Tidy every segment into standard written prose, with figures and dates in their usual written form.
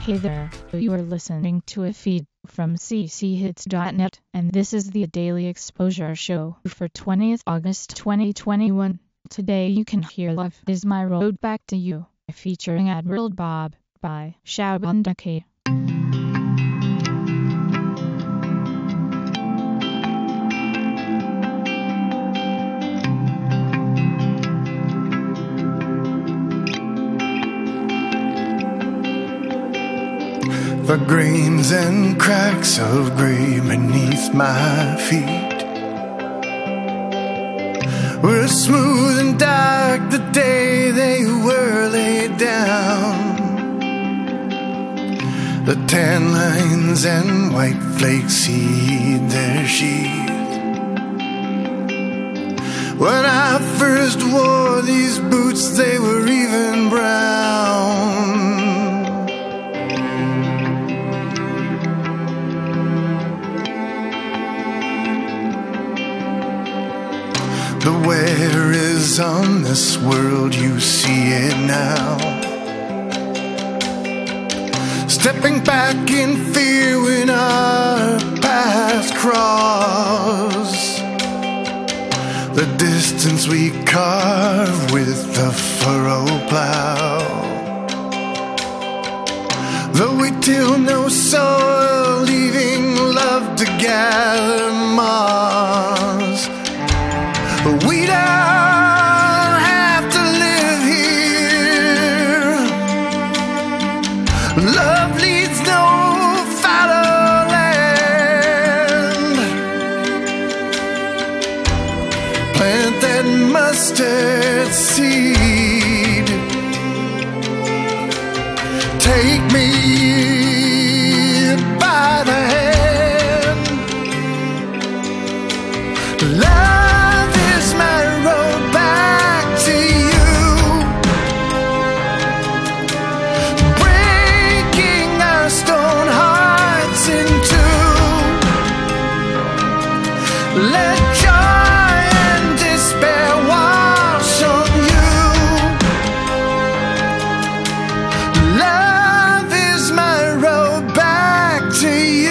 Hey there, you are listening to a feed from cchits.net, and this is the Daily Exposure Show for 20th August 2021. Today you can hear Love Is My Road Back to You, featuring Admiral Bob, by Shabandake. The grains and cracks of gray beneath my feet were smooth and dark the day they were laid down. The tan lines and white flakes heed their sheath. When I first wore these boots, they were even brown. The wear is on this world, you see it now. Stepping back in fear when our paths cross. The distance we carve with the furrow plow. Though we till no soil, leaving love to gather moss. But we don't have to live here. Love leads no fallow land. Plant that mustard seed. Take me by the hand. Love is my road back to you, breaking our stone hearts in two. Let joy and despair wash on you. Love is my road back to you.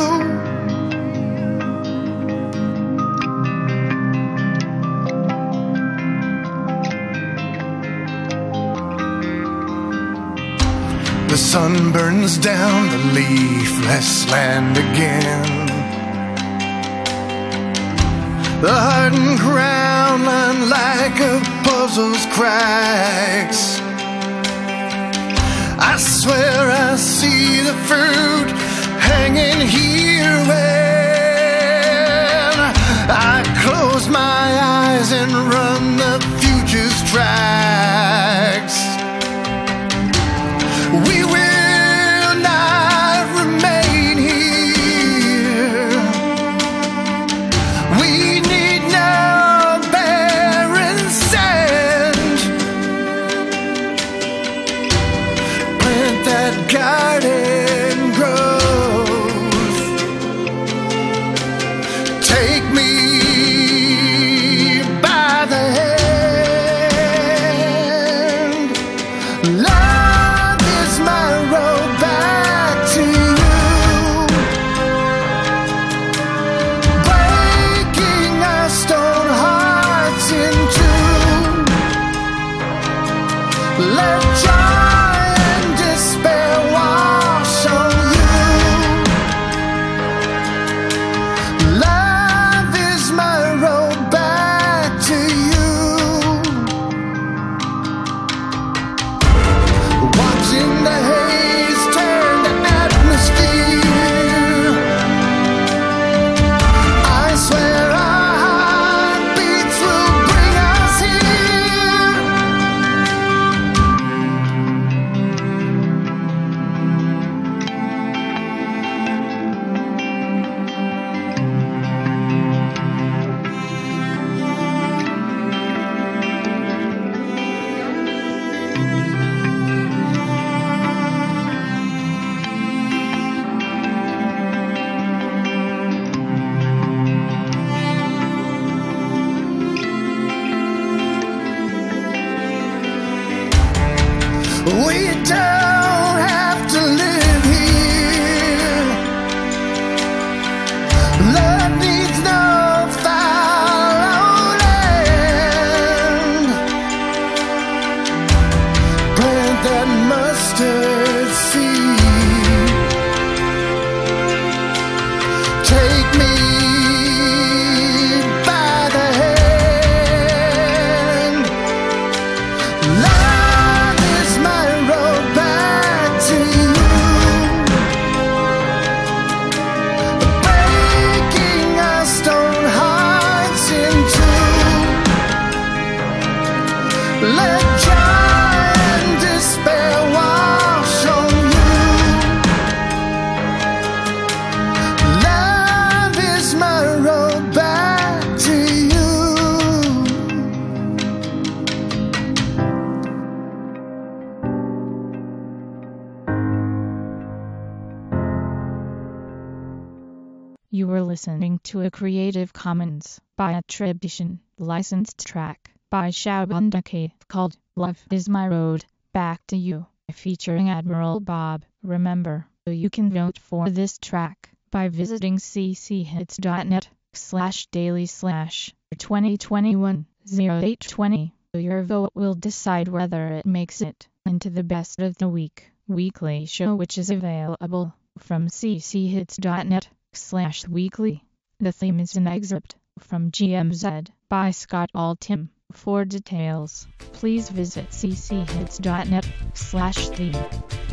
The sun burns down the leafless land again. The hardened ground line like a puzzle's cracks. I swear I see the fruit hanging here when I close my eyes and run the future's tracks. We will not remain here. We need no barren sand. Plant that garden growth. Take me by the hand. Love is my road back to you, breaking our stone hearts in two. Let joy and despair wash on you. Love is my road back to you. Watching the haze turn to atmosphere, I swear our heartbeats will bring us here. We don't have to live Let joy and despair wash on you. Love is my road back to you. You were listening to a Creative Commons by attribution, licensed track by Shabundake called Love Is My Road Back to You, featuring Admiral Bob. Remember, you can vote for this track by visiting cchits.net/daily/2021-0820. Your vote will decide whether it makes it into the Best of the Week weekly show, which is available from cchits.net/weekly. The theme is an excerpt from GMZ by Scott Altham. For details, please visit cchits.net/theme.